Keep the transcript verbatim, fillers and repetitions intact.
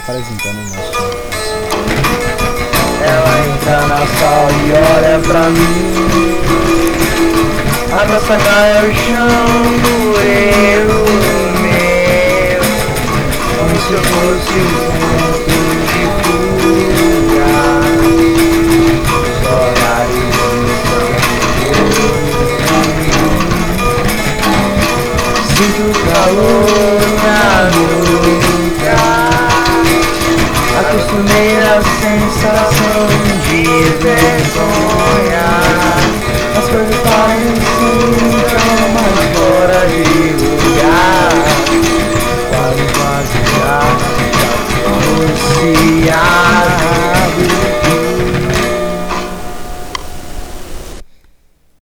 apresentando o nosso time. Ela entra na sala e olha pra mim. A nossa cara é o chão do eu meu, como se eu fosse um ponto de fuga. Os horários me sinto o calor na nuca. Acostumei a sensação de vergonha. As coisas parecem